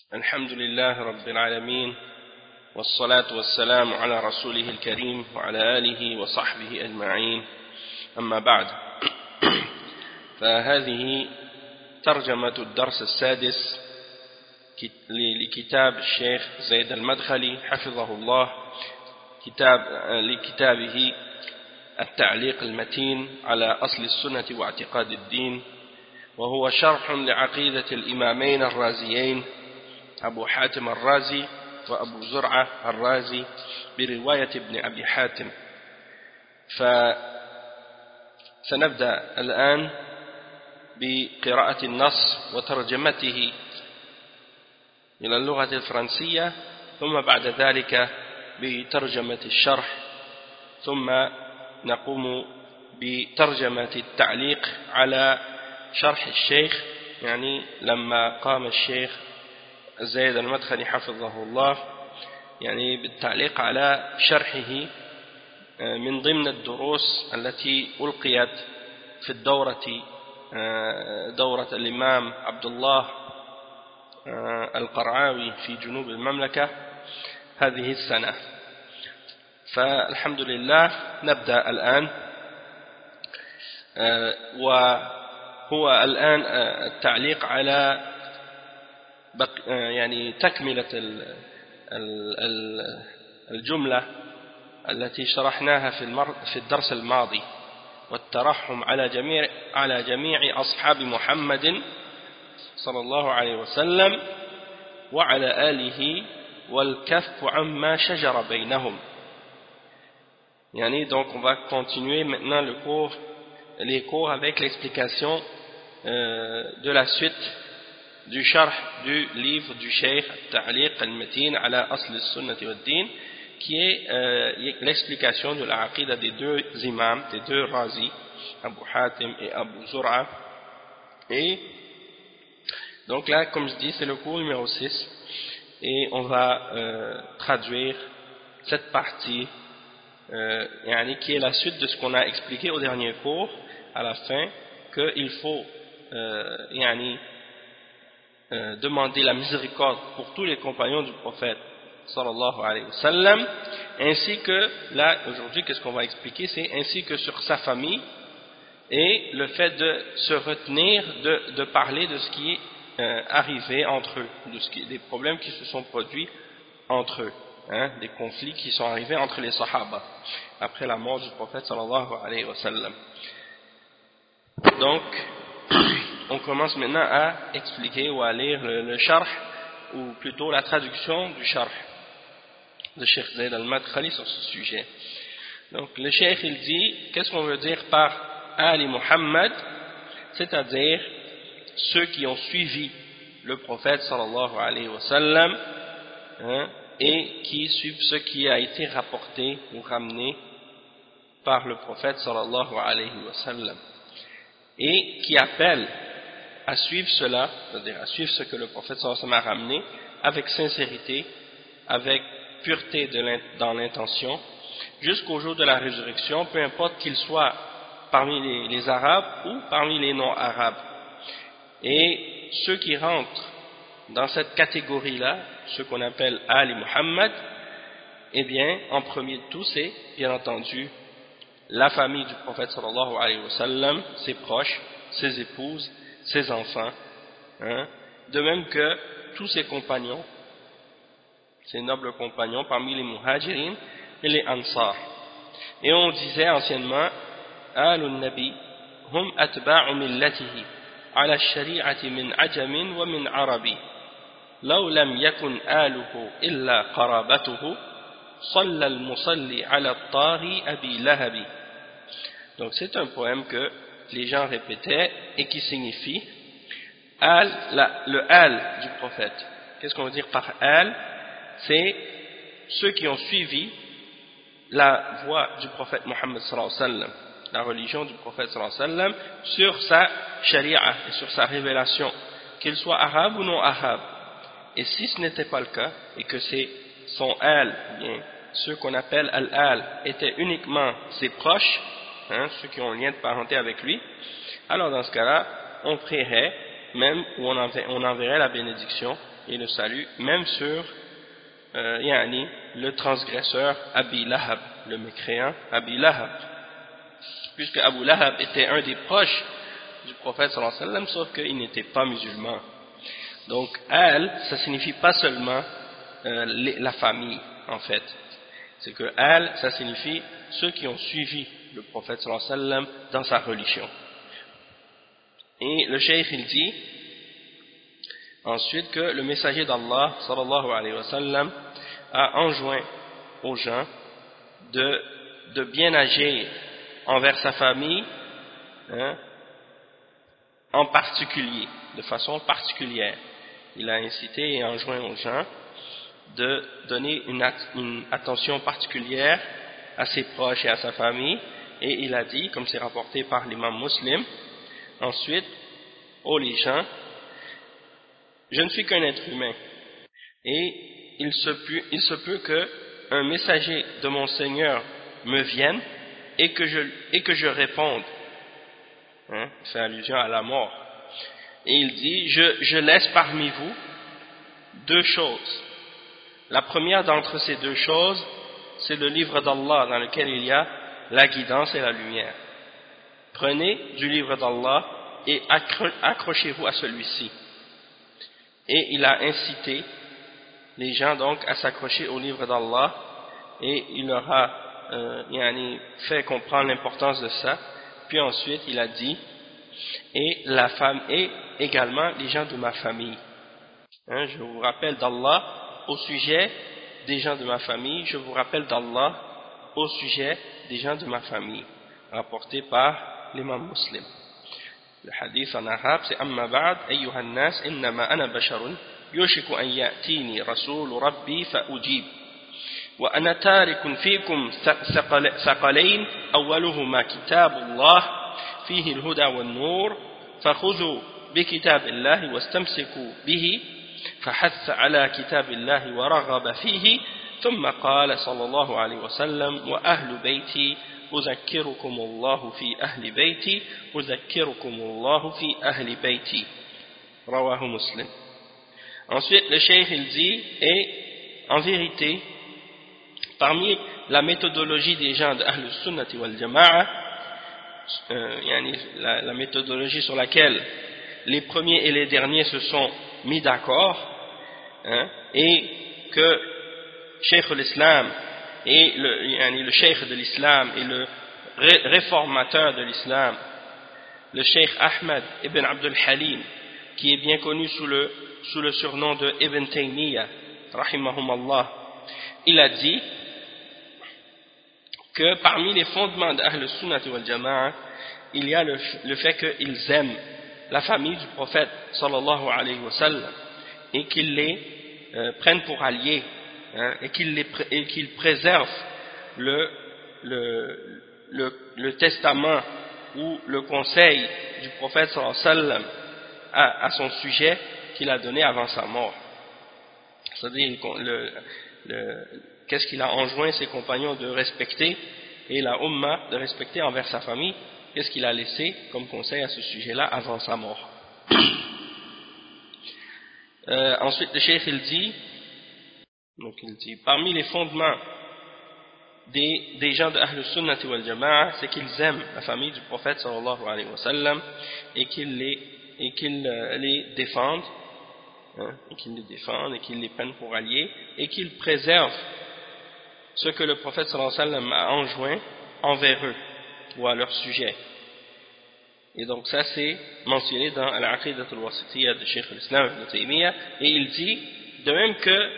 الحمد لله رب العالمين والصلاة والسلام على رسوله الكريم وعلى آله وصحبه أجمعين أما بعد فهذه ترجمة الدرس السادس لكتاب الشيخ زيد المدخلي حفظه الله لكتابه التعليق المتين على أصل السنة واعتقاد الدين، وهو شرح لعقيدة الإمامين الرازيين أبو حاتم الرازي وأبو زرعة الرازي برواية ابن أبي حاتم. فسنبدأ الآن بقراءة النص وترجمته إلى اللغة الفرنسية، ثم بعد ذلك بترجمة الشرح، ثم نقوم بترجمة التعليق على شرح الشيخ، يعني لما قام الشيخ زيد المدخلي حفظه الله يعني بالتعليق على شرحه من ضمن الدروس التي ألقيت في دورة الإمام عبد الله القرعاوي في جنوب المملكة هذه السنة. فالحمد لله نبدأ الآن، وهو الآن التعليق على يعني تكملة الجملة التي شرحناها في الدرس الماضي، والترحم على جميع أصحاب محمد صلى الله عليه وسلم وعلى آله والكف عما شجر بينهم. Donc on va continuer maintenant les cours avec l'explication de la suite du sharh du livre du Cheikh Ta'liq al-Matin ala Asl al-Sunnah wad-Din, qui est l'explication de la aqida des deux imams, des deux razis, Abu Hatim et Abu Zur'a. Et donc là, comme je dis, c'est le cours numéro 6, et on va traduire cette partie qui est la suite de ce qu'on a expliqué au dernier cours, à la fin, qu'il faut demander la miséricorde pour tous les compagnons du prophète sallallahu alayhi wa sallam, ainsi que, là aujourd'hui qu'est-ce qu'on va expliquer, c'est ainsi que sur sa famille, et le fait de se retenir de parler de ce qui est arrivé entre eux, des problèmes qui se sont produits entre eux, des conflits qui sont arrivés entre les sahaba après la mort du prophète sallallahu alayhi wa sallam. Donc on commence maintenant à expliquer ou à lire le sharh, ou plutôt la traduction du sharh de Cheikh Zayd al-Madkhali sur ce sujet. Donc le Cheikh il dit, qu'est-ce qu'on veut dire par Ali Muhammad, c'est-à-dire ceux qui ont suivi le prophète sallallahu alayhi wa sallam, et qui suivent ce qui a été rapporté ou ramené par le prophète sallallahu alayhi wa sallam, et qui appellent à suivre cela, c'est-à-dire à suivre ce que le prophète sallallahu alayhi wa sallam a ramené avec sincérité, avec pureté dans l'intention, jusqu'au jour de la résurrection, peu importe qu'ils soient parmi les Arabes ou parmi les non-Arabes. Et ceux qui rentrent dans cette catégorie-là, ceux qu'on appelle Ali Muhammad, eh bien, en premier de tout, c'est bien entendu la famille du prophète sallallahu alayhi wa sallam, ses proches, ses épouses, ses enfants, de même que tous ses compagnons, ses nobles compagnons parmi les muhajirin et les ansar. Et on disait anciennement Alun Nabi hum atba'u millatihi ala ash-shari'ati min ajamin wa min arabi law lam yakun aluhu illa qarabatuhu salla al-musalli ala at-tari abi lahabi. Donc c'est un poème que les gens répétaient et qui signifie le al du prophète. Qu'est-ce qu'on veut dire par al? C'est ceux qui ont suivi la voie du prophète Mohammed sallallahu alayhi wa sallam, la religion du prophète sallallahu alayhi wa sallam, sur sa sharia et sur sa révélation, qu'il soit arabe ou non arabe. Et si ce n'était pas le cas, et que son al, bien, ceux qu'on appelle al-al, étaient uniquement ses proches, ceux qui ont un lien de parenté avec lui, alors dans ce cas-là, on prierait même où on enverrait la bénédiction et le salut, même sur le transgresseur Abi Lahab, le mécréant Abi Lahab, puisque Abu Lahab était un des proches du prophète sallallahu alayhi wa sallam, sauf qu'il n'était pas musulman. Donc al, ça signifie pas seulement la famille en fait, c'est que al, ça signifie ceux qui ont suivi le prophète sallallahu alayhi wa sallam dans sa religion. Et le cheikh il dit ensuite que le messager d'Allah sallallahu alayhi wa sallam a enjoint aux gens de bien agir envers sa famille, en particulier, de façon particulière. Il a incité et enjoint aux gens de donner une attention particulière à ses proches et à sa famille, et il a dit, comme c'est rapporté par l'imam Muslim, ensuite, ô les gens, je ne suis qu'un être humain, et il se peut qu'un messager de mon Seigneur me vienne et que je réponde. C'est allusion à la mort. Et il dit, je laisse parmi vous deux choses. La première d'entre ces deux choses, c'est le livre d'Allah dans lequel il y a la guidance et la lumière. Prenez du livre d'Allah et accrochez-vous à celui-ci. Et il a incité les gens donc à s'accrocher au livre d'Allah, et il leur a fait comprendre l'importance de ça. Puis ensuite il a dit, et la femme et également les gens de ma famille. Je vous rappelle d'Allah au sujet des gens de ma famille, je vous rappelle d'Allah au sujet des gens de ma famille, rapporté par l'imam Muslim. Le hadith en arabe c'est Amma ba'd ayyuhan nas innama ana basharun yushiku an ya'tini rasul rabbi fa ujib wa ana tarikun fikum thaqalain awwaluhuma kitabullah fihi al-huda wan-nur fakhudhu بكتاب الله واستمسكوا به فحث على كتاب الله ورغب فيه ثم قال صلى الله عليه وسلم وأهل بيتي أذكركم الله في أهل بيتي أذكركم الله في أهل بيتي رواه مسلم. Ensuite le cheikh il dit, et en vérité parmi la méthodologie des gens de Ahl Sunnati wal Jama'a, la méthodologie sur laquelle les premiers et les derniers se sont mis d'accord, et que Cheikh l'Islam et le Cheikh de l'Islam et le réformateur de l'Islam, le Cheikh Ahmad ibn Abdul Halim, qui est bien connu sous le surnom de Ibn Taymiyyah rahimahumallah, il a dit que parmi les fondements d'Ahl Sunnah wal Jama'a, il y a le fait qu'ils aiment la famille du prophète sallallahu alayhi wa sallam, et qu'ils les prennent pour alliés, et qu'ils préservent le testament ou le conseil du prophète sallallahu alayhi wa sallam à son sujet qu'il a donné avant sa mort. C'est-à-dire qu'est-ce qu'il a enjoint ses compagnons de respecter et la Ummah de respecter envers sa famille. Qu'est-ce qu'il a laissé comme conseil à ce sujet-là avant sa mort? Ensuite, le cheikh il dit, parmi les fondements des gens de Ahl Sunnah wal Jama'a, c'est qu'ils aiment la famille du prophète sallallahu alayhi wa sallam et qu'ils les défendent, et qu'ils les prennent pour alliés, et qu'ils préservent ce que le prophète sallallahu alayhi wa sallam a enjoint envers eux ou à leur sujet. Et donc ça c'est mentionné dans Al-Aqidah al-Wasitiyya de Cheikh al-Islam Ibn Taymiyyah, et il dit de même que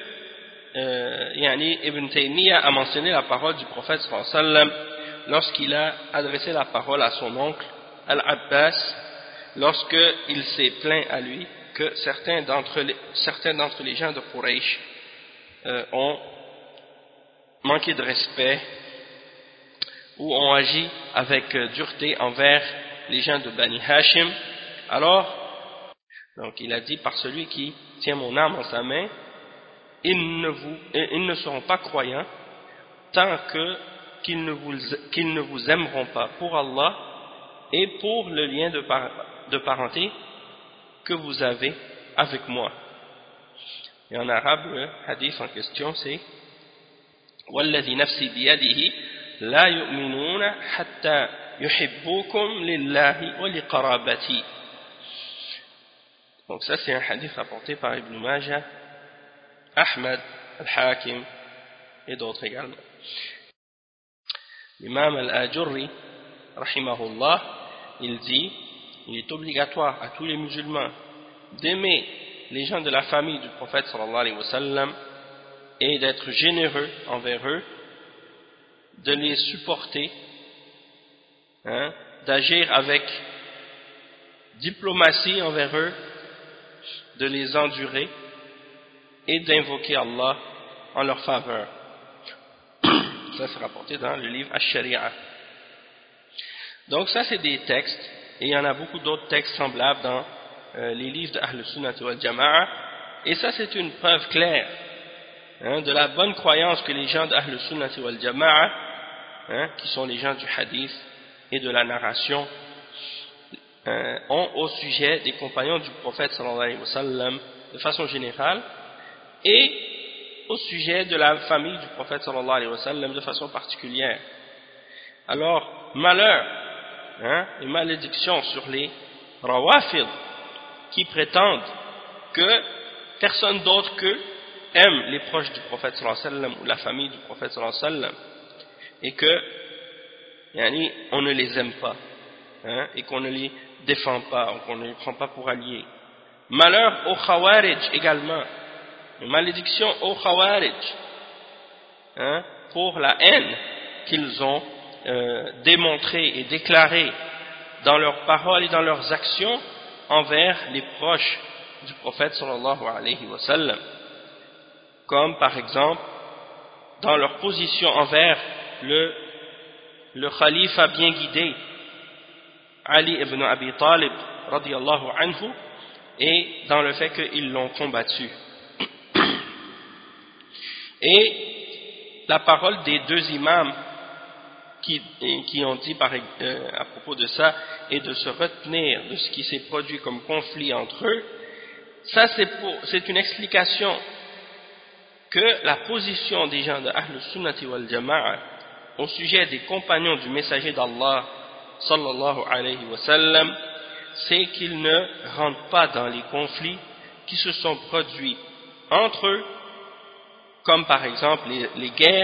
Ibn Taymiyyah a mentionné la parole du prophète sallallahu alayhi wa sallam lorsqu'il a adressé la parole à son oncle Al-Abbas, lorsqu'il s'est plaint à lui que certains d'entre les gens de Quraysh ont manqué de respect ou ont agi avec dureté envers les gens de Bani Hashim. Alors, donc il a dit, par celui qui tient mon âme en sa main, ils ne seront pas croyants tant qu'ils ne vous aimeront pas pour Allah et pour le lien de parenté que vous avez avec moi. Et en arabe, le hadith en question, c'est وَالَّذِي نَفْسِي بِيَدِهِ لَا يُؤْمِنُونَ حَتَّى يُحِبُّوكُمْ لِلَّهِ وَلِقَرَابَتِي. Donc ça c'est un hadith rapporté par Ibn Majah, Ahmad, Al-Hakim et d'autres également. L'imam Al-Ajurri, rahimahullah, il dit, il est obligatoire à tous les musulmans d'aimer les gens de la famille du prophète sallallahu alayhi wa sallam et d'être généreux envers eux, de les supporter, d'agir avec diplomatie envers eux, de les endurer et d'invoquer Allah en leur faveur. Ça c'est rapporté dans le livre Ash-Shari'a. Donc ça c'est des textes, et il y en a beaucoup d'autres textes semblables dans les livres d'Ahl Sunnah wal Jama'a, et ça c'est une preuve claire de la bonne croyance que les gens d'Ahl Sunnah wal Jama'a, qui sont les gens du hadith et de la narration, ont au sujet des compagnons du prophète sallallahu alayhi wa sallam de façon générale, et au sujet de la famille du prophète sallallahu alayhi wa sallam de façon particulière. Alors, malheur et malédiction sur les rawafid qui prétendent que personne d'autre qu'eux aime les proches du prophète sallallahu alayhi wa sallam ou la famille du prophète sallallahu alayhi wa sallam, et que on ne les aime pas, et qu'on ne les défend pas, ou qu'on ne les prend pas pour alliés. Malheur aux Khawarij également, une malédiction aux Khawarij, pour la haine qu'ils ont démontrée et déclarée dans leurs paroles et dans leurs actions envers les proches du prophète sallallahu alayhi wa sallam, comme par exemple dans leur position envers le khalifa bien guidé Ali ibn Abi Talib radiyallahu anhu, et dans le fait qu'ils l'ont combattu. Et la parole des deux imams qui ont dit à propos de ça, et de se retenir de ce qui s'est produit comme conflit entre eux, ça c'est une explication que la position des gens de Ahl Sunnati wal Jama'a au sujet des compagnons du messager d'Allah sallallahu alayhi wa sallam, c'est qu'ils ne rentrent pas dans les conflits qui se sont produits entre eux, comme par exemple les guerres,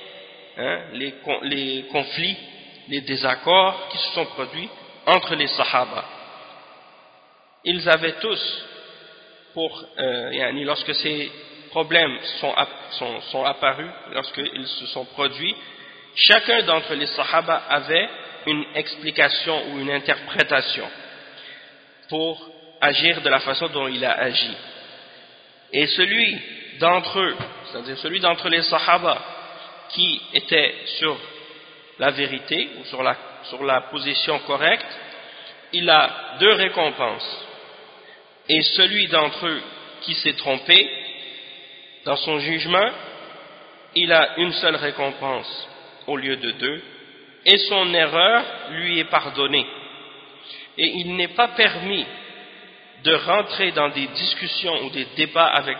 les conflits, les désaccords qui se sont produits entre les Sahaba. Ils avaient tous, lorsque ces problèmes sont apparus, lorsqu'ils se sont produits, chacun d'entre les Sahaba avait une explication ou une interprétation pour agir de la façon dont il a agi. Et celui d'entre eux, c'est-à-dire celui d'entre les Sahaba qui était sur la vérité ou sur la position correcte, il a deux récompenses. Et celui d'entre eux qui s'est trompé dans son jugement, il a une seule récompense au lieu de deux, et son erreur lui est pardonnée. Et il n'est pas permis de rentrer dans des discussions ou des débats avec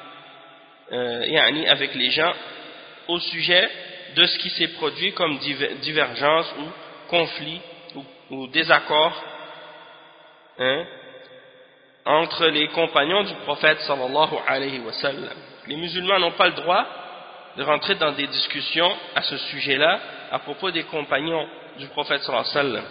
les gens au sujet de ce qui s'est produit comme divergence ou conflit ou désaccord entre les compagnons du prophète sallallahu alayhi wa sallam. Les musulmans n'ont pas le droit de rentrer dans des discussions à ce sujet-là à propos des compagnons du prophète sallallahu alayhi wa sallam.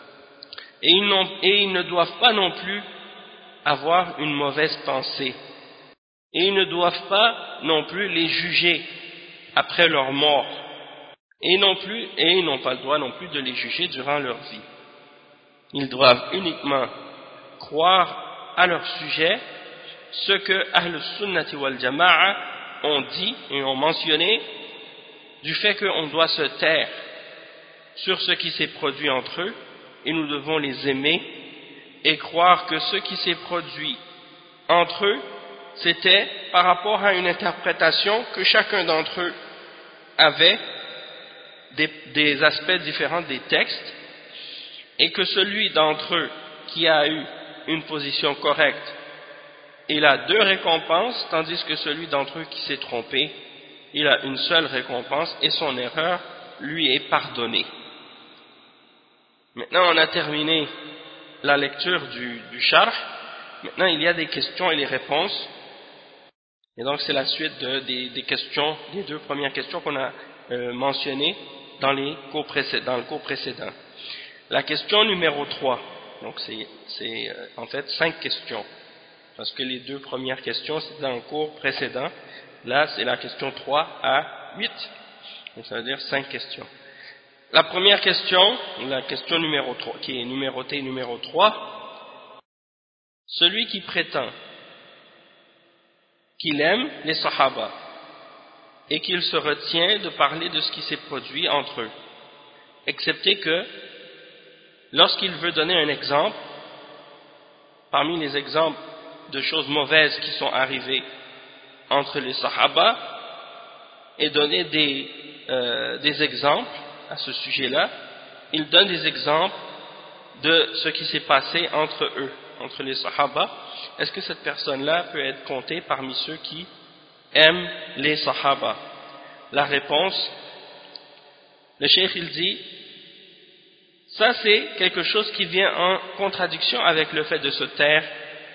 Et ils ne doivent pas non plus avoir une mauvaise pensée. Et ils ne doivent pas non plus les juger après leur mort. Et ils n'ont pas le droit non plus de les juger durant leur vie. Ils doivent uniquement croire à leur sujet ce que Ahl Sunnati wal Jama'a ont dit et ont mentionné du fait qu'on doit se taire sur ce qui s'est produit entre eux, et nous devons les aimer et croire que ce qui s'est produit entre eux, c'était par rapport à une interprétation que chacun d'entre eux avait des aspects différents des textes, et que celui d'entre eux qui a eu une position correcte, il a 2 récompenses, tandis que celui d'entre eux qui s'est trompé, il a une seule récompense et son erreur lui est pardonnée. Maintenant, on a terminé la lecture du Sharh. Maintenant, il y a des questions et les réponses. Et donc, c'est la suite des questions, des 2 premières questions qu'on a mentionnées dans le cours précédent. La question numéro 3, donc c'est en fait 5 questions, parce que les 2 premières questions, c'était dans le cours précédent. Là, c'est la question 3 à 8, donc ça veut dire 5 questions. La première question, la question numéro 3, qui est numérotée numéro 3, celui qui prétend qu'il aime les Sahaba et qu'il se retient de parler de ce qui s'est produit entre eux, excepté que lorsqu'il veut donner un exemple, parmi les exemples de choses mauvaises qui sont arrivées entre les Sahaba, et donner des exemples à ce sujet-là, il donne des exemples de ce qui s'est passé entre eux, entre les Sahaba. Est-ce que cette personne-là peut être comptée parmi ceux qui aiment les Sahaba? La réponse, le cheikh il dit, ça c'est quelque chose qui vient en contradiction avec le fait de se taire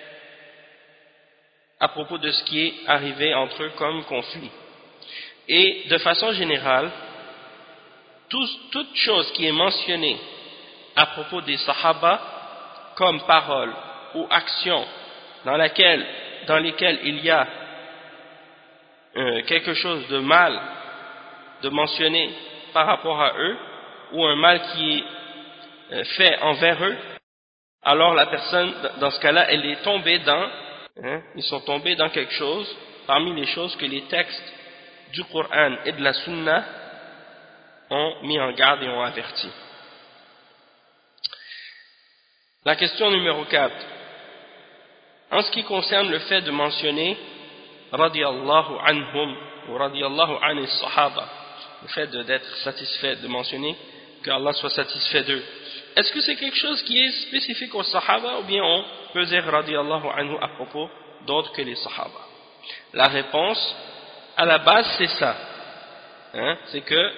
à propos de ce qui est arrivé entre eux comme conflit. Et de façon générale, toute chose qui est mentionnée à propos des Sahaba comme parole ou action dans lesquelles il y a quelque chose de mal de mentionner par rapport à eux, ou un mal qui est fait envers eux, alors la personne, dans ce cas-là, elle est tombée ils sont tombés dans quelque chose parmi les choses que les textes du Coran et de la Sunna ont mis en garde et ont averti. La question numéro 4. En ce qui concerne le fait de mentionner radiyallahu anhum ou radiyallahu anis sahaba, le fait d'être satisfait, de mentionner que Allah soit satisfait d'eux, est-ce que c'est quelque chose qui est spécifique aux sahaba, ou bien on peut dire radiyallahu anhu à propos d'autres que les sahaba? La réponse, à la base, c'est ça. C'est que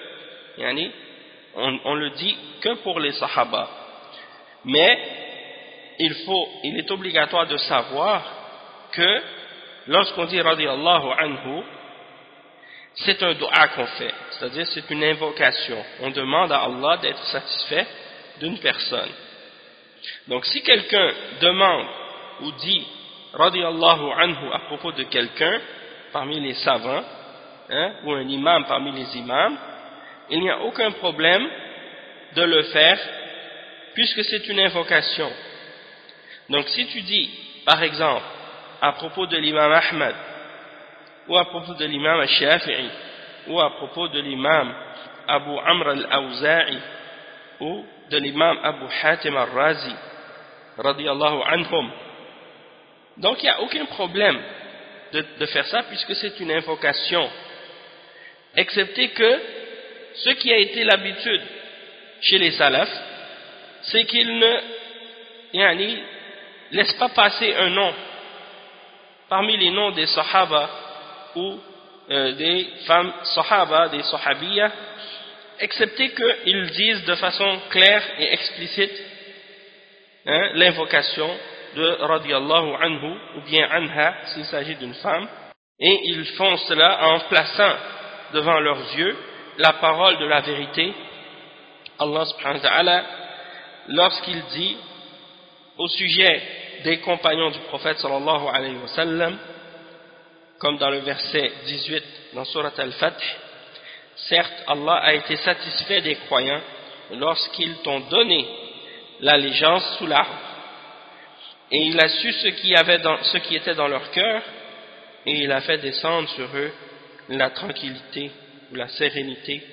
on le dit que pour les sahaba, mais il est obligatoire de savoir que lorsqu'on dit radiyallahu anhu, c'est un dua qu'on fait, c'est-à-dire c'est une invocation. On demande à Allah d'être satisfait d'une personne. Donc si quelqu'un demande ou dit radiyallahu anhu à propos de quelqu'un parmi les savants, ou un imam parmi les imams, il n'y a aucun problème de le faire puisque c'est une invocation. Donc si tu dis, par exemple, à propos de l'imam Ahmad, ou à propos de l'imam al-Shafi'i, ou à propos de l'imam Abu Amr al-Awza'i, ou de l'imam Abu Hatim al-Razi, radiyallahu anhum, donc il n'y a aucun problème de faire ça puisque c'est une invocation, excepté que ce qui a été l'habitude chez les salafs, c'est qu'ils ne laissent pas passer un nom parmi les noms des sahaba ou des femmes sahaba, des sahabiyas, excepté qu'ils disent de façon claire et explicite l'invocation de radiyallahu anhu ou bien anha s'il s'agit d'une femme, et ils font cela en plaçant devant leurs yeux la parole de la vérité. Allah subhanahu wa ta'ala, lorsqu'il dit au sujet des compagnons du prophète sallallahu alayhi wa sallam, comme dans le verset 18 dans Surat Al-Fath, certes Allah a été satisfait des croyants lorsqu'ils t'ont donné l'allégeance sous l'arbre, et il a su ce qui était dans leur cœur, et il a fait descendre sur eux la tranquillité ou la sérénité,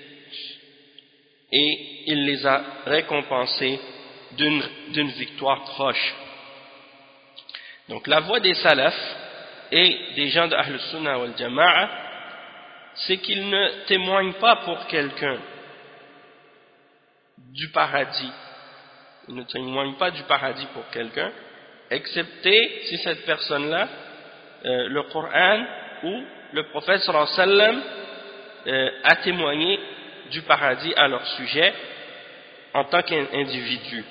et il les a récompensés d'une victoire proche. Donc la voie des salafs et des gens de Ahl Sunnah wal Jama'a, c'est qu'ils ne témoignent pas pour quelqu'un du paradis. Ils ne témoignent pas du paradis pour quelqu'un, excepté si cette personne-là, le Coran ou le prophète sallallahu alayhi wa sallam a témoigné du paradis à leur sujet en tant qu'individu.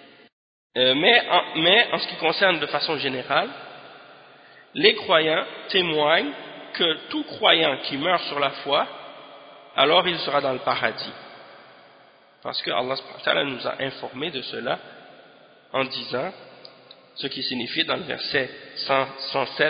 Mais en ce qui concerne de façon générale, les croyants témoignent que tout croyant qui meurt sur la foi, alors il sera dans le paradis. Parce que Allah subhanahu wa ta'ala nous a informé de cela en disant, ce qui signifie dans le verset 107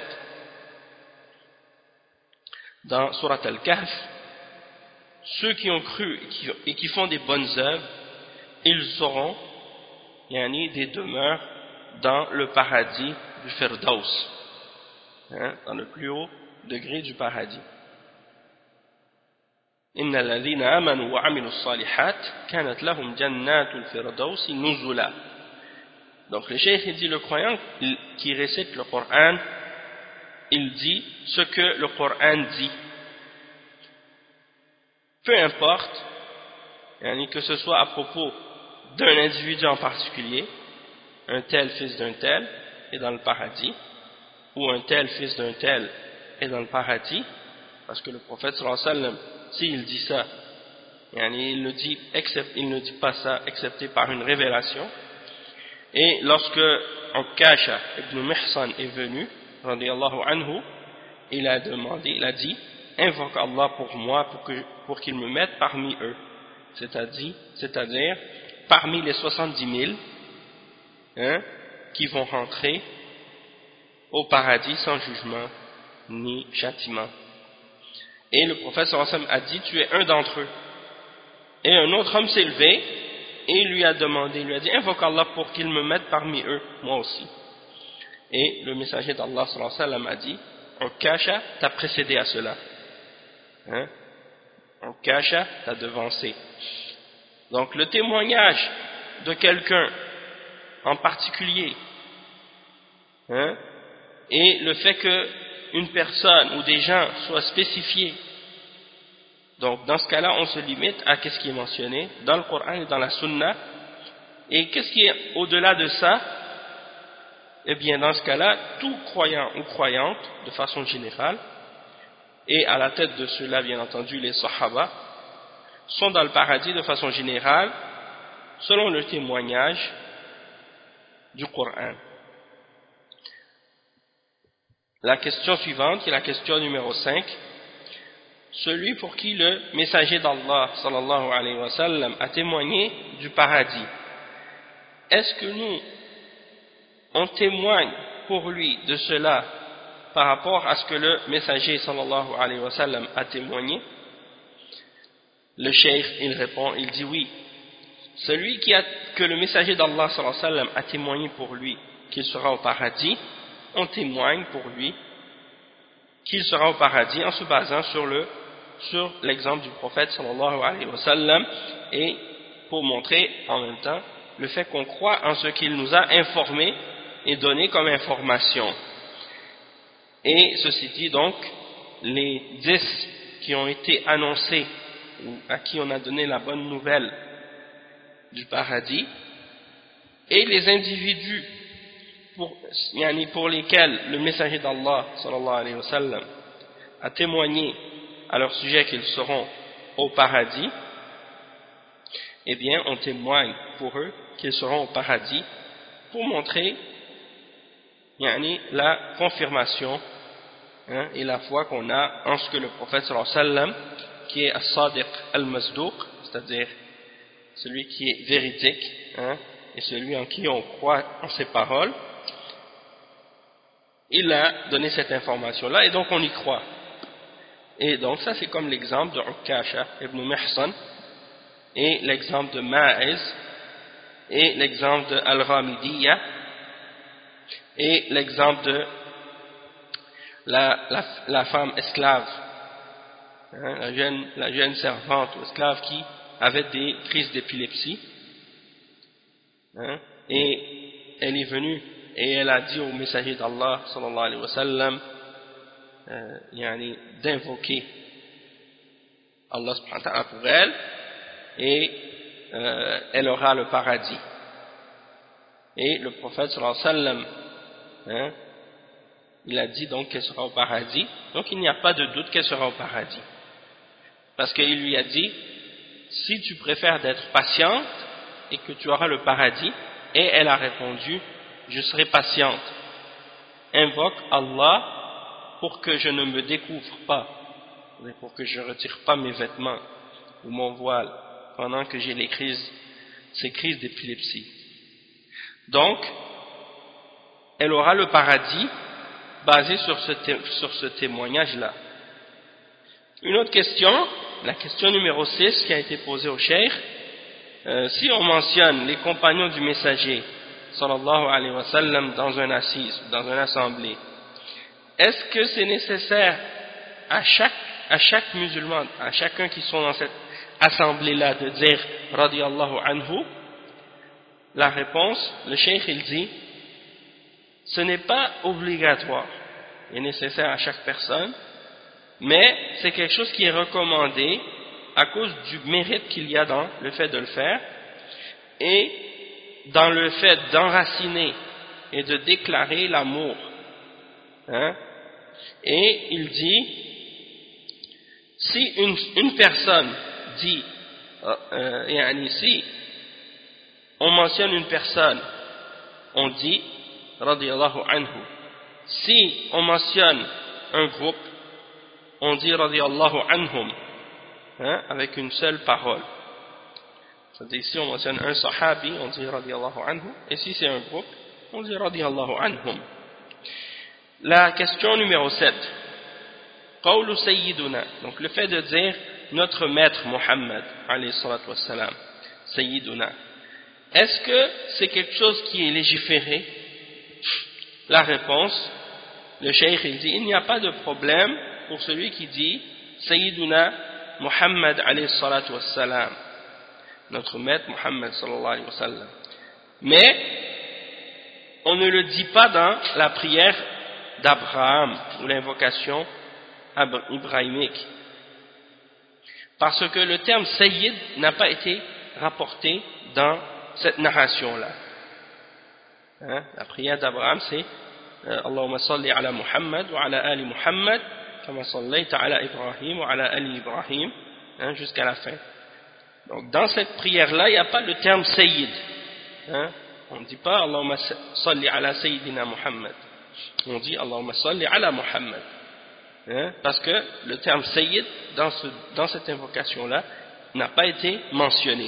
dans Surat Al-Kahf, ceux qui ont cru et qui font des bonnes œuvres, ils auront des demeures dans le paradis du Firdaus, dans le plus haut degré du paradis. Inna alladhina amanu wa amilu salihat kanat lahum jannatul firdausi nuzula. Donc le cheikh dit, le croyant qui récite le Coran, il dit ce que le Coran dit, peu importe que ce soit à propos d'un individu en particulier, un tel fils d'un tel est dans le paradis, ou un tel fils d'un tel est dans le paradis, parce que le prophète sallallahu alayhi wa sallam, s'il dit ça, il ne dit pas ça excepté par une révélation. Et lorsque Ukasha ibn Mihsan est venu, radiyallahu anhu, il a dit, invoque Allah pour moi pour qu'il me mette parmi eux, c'est-à-dire parmi les 70 000 qui vont rentrer au paradis sans jugement ni châtiment. Et le prophète sallallahu alayhi wa sallam a dit, tu es un d'entre eux. Et un autre homme s'est levé et lui a dit, invoque Allah pour qu'il me mette parmi eux, moi aussi. Et le messager d'Allah sallallahu alayhi wa sallam a dit, Ukasha t'a précédé à cela. Ukasha t'a devancé. Donc le témoignage de quelqu'un en particulier, et le fait qu'une personne ou des gens soient spécifiés, donc dans ce cas-là on se limite à ce qui est mentionné dans le Coran et dans la Sunna. Et qu'est-ce qui est au-delà de ça? Eh bien dans ce cas-là, tout croyant ou croyante de façon générale, et à la tête de ceux-là bien entendu les Sahaba, sont dans le paradis de façon générale selon le témoignage du Coran. La question suivante, qui est la question numéro 5, celui pour qui le messager d'Allah sallallahu alayhi wa sallam a témoigné du paradis, est-ce que nous on témoigne pour lui de cela par rapport à ce que le messager sallallahu alayhi wa sallam a témoigné? Le cheikh il répond, il dit oui, celui que le messager d'Allah sallallahu alayhi wa sallam a témoigné pour lui qu'il sera au paradis, on témoigne pour lui qu'il sera au paradis en se basant sur l'exemple du prophète sallallahu alayhi wa sallam, et pour montrer en même temps le fait qu'on croit en ce qu'il nous a informé et donné comme information. Et ceci dit, donc les 10 qui ont été annoncés ou à qui on a donné la bonne nouvelle du paradis, et les individus pour lesquels le messager d'Allah sallallahu alayhi wa sallam a témoigné à leur sujet qu'ils seront au paradis, eh bien on témoigne pour eux qu'ils seront au paradis pour montrer la confirmation et la foi qu'on a en ce que le prophète sallallahu alayhi wa sallam, qui est as-sadiq al-masduq, c'est-à-dire celui qui est véridique, et celui en qui on croit en ses paroles, il a donné cette information-là et donc on y croit. Et donc ça c'est comme l'exemple de Ukasha ibn Mihsan, et l'exemple de Ma'iz, et l'exemple de Al-Ghamidiyya, et l'exemple de la femme esclave, la jeune servante ou esclave qui avait des crises d'épilepsie, et elle est venue et elle a dit au messager d'Allah sallallahu alayhi wa sallam d'invoquer Allah subhanahu wa ta'ala pour elle, et elle aura le paradis. Et le prophète sallallahu alayhi wa sallam hein, il a dit donc qu'elle sera au paradis, donc il n'y a pas de doute qu'elle sera au paradis. Parce qu'il lui a dit, si tu préfères d'être patiente et que tu auras le paradis, et elle a répondu, je serai patiente. Invoque Allah pour que je ne me découvre pas, pour que je ne retire pas mes vêtements ou mon voile pendant que j'ai ces crises d'épilepsie. Donc, elle aura le paradis basé sur ce témoignage-là. Une autre question, la question numéro 6 qui a été posée au cheikh, si on mentionne les compagnons du messager sallallahu alayhi wa sallam dans un assise, dans une assemblée, est-ce que c'est nécessaire à chaque musulman, à chacun qui sont dans cette assemblée-là de dire radiyallahu anhu? La réponse, le cheikh il dit, ce n'est pas obligatoire, il est nécessaire à chaque personne, mais c'est quelque chose qui est recommandé à cause du mérite qu'il y a dans le fait de le faire et dans le fait d'enraciner et de déclarer l'amour. Hein? Et il dit, si une personne dit, si on mentionne une personne, on dit radiyallahu anhu. Si on mentionne un groupe, on dit radiyallahu anhum, hein, avec une seule parole. C'est-à-dire si on mentionne un sahabi, on dit radiyallahu anhu, et si c'est un groupe, on dit radiyallahu anhum. La question numéro 7. Qawlu sayyiduna, donc le fait de dire notre maître Muhammad alayhi salatu wassalam, sayyiduna, est-ce que c'est quelque chose qui est légiféré? La réponse, le cheikh il dit, il n'y a pas de problème pour celui qui dit sayyiduna Muhammad alayhi salatu wassalam, notre maître Muhammad sallallahu alayhi wa sallam. Mais on ne le dit pas dans la prière d'Abraham ou l'invocation ibrahimique, parce que le terme sayyid n'a pas été rapporté dans cette narration-là. Hein? La prière d'Abraham c'est Allahumma salli ala Muhammad wa ala ali Muhammad kama sallayta ala Ibrahim wa ala ali Ibrahim, hein, jusqu'à la fin. Donc dans cette prière-là, il n'y a pas le terme sayyid. Hein? On ne dit pas Allahumma salli ala sayyidina Muhammad. On dit Allahumma salli ala Muhammad. Hein? Parce que le terme sayyid dans cette invocation-là n'a pas été mentionné.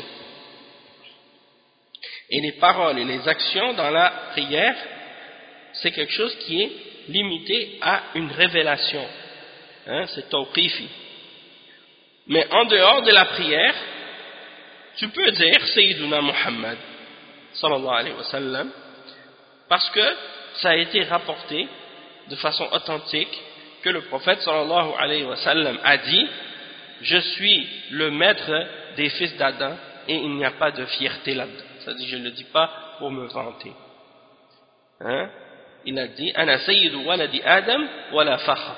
Et les paroles et les actions dans la prière, c'est quelque chose qui est limité à une révélation. Hein? C'est tawqifi. Mais en dehors de la prière, tu peux dire Sayyiduna Muhammad sallallahu alayhi wa sallam, parce que ça a été rapporté de façon authentique que le prophète sallallahu alayhi wa sallam a dit, je suis le maître des fils d'Adam et il n'y a pas de fierté là-dedans. C'est-à-dire, je ne le dis pas pour me vanter. Hein? Il a dit, ana sayyidu waladi Adam wala fakhr.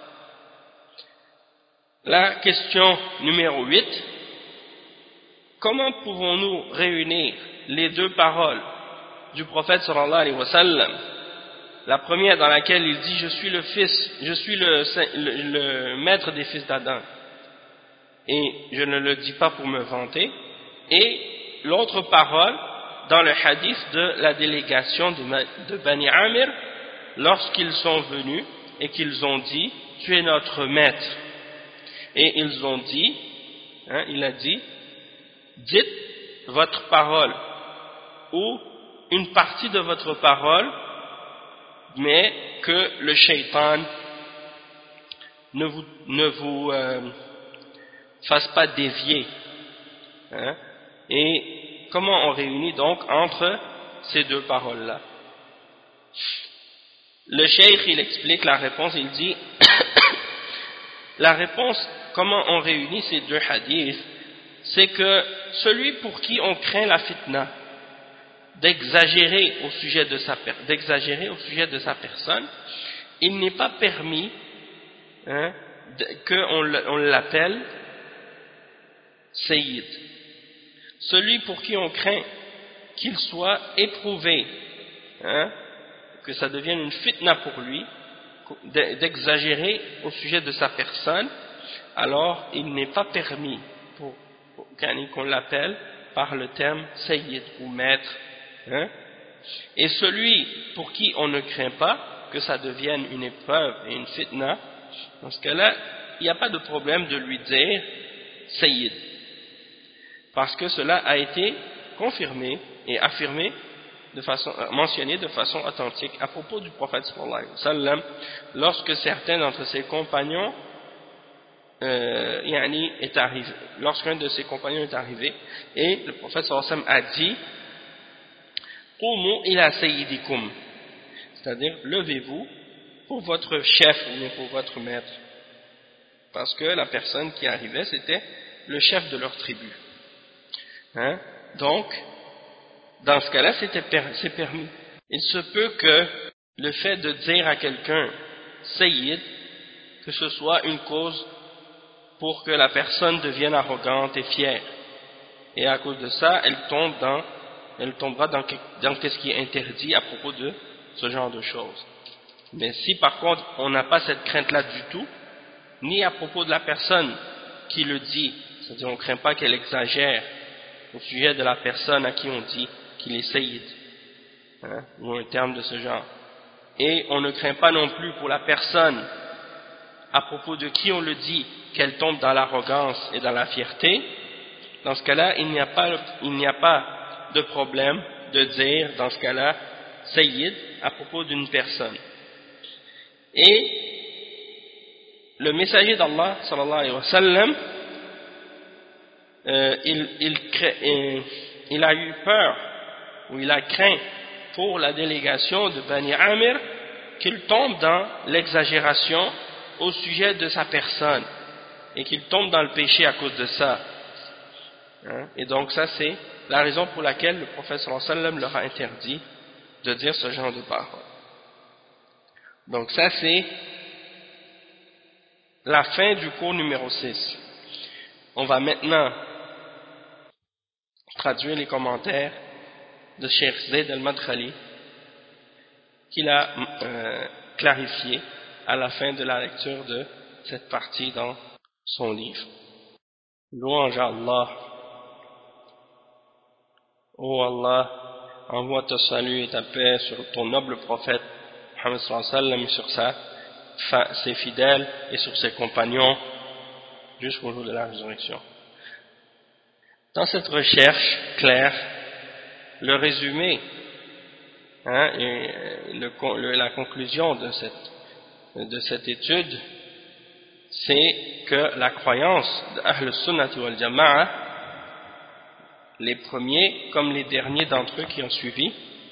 La question numéro 8. Comment pouvons-nous réunir les deux paroles du prophète sallallahu alayhi wa sallam? La première dans laquelle il dit je suis le maître des fils d'Adam et je ne le dis pas pour me vanter, et l'autre parole dans le hadith de la délégation de Bani Amir lorsqu'ils sont venus et qu'ils ont dit tu es notre maître, et ils ont dit, hein, il a dit dites votre parole ou une partie de votre parole, mais que le shaitan ne vous fasse pas dévier. Hein? Et comment on réunit donc entre ces deux paroles-là? Le cheikh il explique la réponse, il dit la réponse, comment on réunit ces deux hadiths, c'est que celui pour qui on craint la fitna, d'exagérer au sujet de sa personne, il n'est pas permis, hein, qu'on l'appelle Sayyid. Celui pour qui on craint qu'il soit éprouvé, hein, que ça devienne une fitna pour lui, d'exagérer au sujet de sa personne, alors il n'est pas permis qu'on l'appelle par le terme sayyid ou maître, hein? Et celui pour qui on ne craint pas que ça devienne une épreuve et une fitna, dans ce cas-là, il n'y a pas de problème de lui dire sayyid, parce que cela a été confirmé et affirmé mentionné de façon authentique à propos du prophète sallallahu alayhi wa sallam, lorsque certains d'entre ses compagnons lorsqu'un de ses compagnons est arrivé et le prophète sallallahu alayhi wa sallam a dit Qumu ila sayyidikum, c'est-à-dire levez-vous pour votre chef ou bien pour votre maître, parce que la personne qui arrivait c'était le chef de leur tribu, hein? Donc dans ce cas-là c'est permis. Il se peut que le fait de dire à quelqu'un sayyid, que ce soit une cause pour que la personne devienne arrogante et fière, et à cause de ça elle tombera dans ce qui est interdit à propos de ce genre de choses. Mais si par contre on n'a pas cette crainte-là du tout, ni à propos de la personne qui le dit, c'est-à-dire on ne craint pas qu'elle exagère au sujet de la personne à qui on dit qu'il est sayyid, hein, ou un terme de ce genre, et on ne craint pas non plus pour la personne à propos de qui on le dit qu'elle tombe dans l'arrogance et dans la fierté, dans ce cas-là il n'y a pas de problème de dire dans ce cas-là sayyid à propos d'une personne. Et le messager d'Allah sallallahu alayhi wa sallam, il a eu peur ou il a craint pour la délégation de Bani Amir qu'il tombe dans l'exagération au sujet de sa personne et qu'il tombe dans le péché à cause de ça, hein? Et donc ça c'est la raison pour laquelle le prophète sallallahu alayhi wa sallam leur a interdit de dire ce genre de paroles. Donc ça c'est la fin du cours numéro 6. On va maintenant traduire les commentaires de Cheikh Zayd al-Madkhali qu'il a clarifié à la fin de la lecture de cette partie dans son livre. Louange à Allah. Ô Allah, envoie ton salut et ta paix sur ton noble prophète Muhammad sallallahu alayhi wa sallam, sur ses fidèles et sur ses compagnons jusqu'au jour de la résurrection. Dans cette recherche claire, le résumé, hein, et la conclusion de cette étude, c'est que la croyance d'Ahl Sunnah wal Jama'a, les premiers comme les derniers d'entre eux qui ont suivi,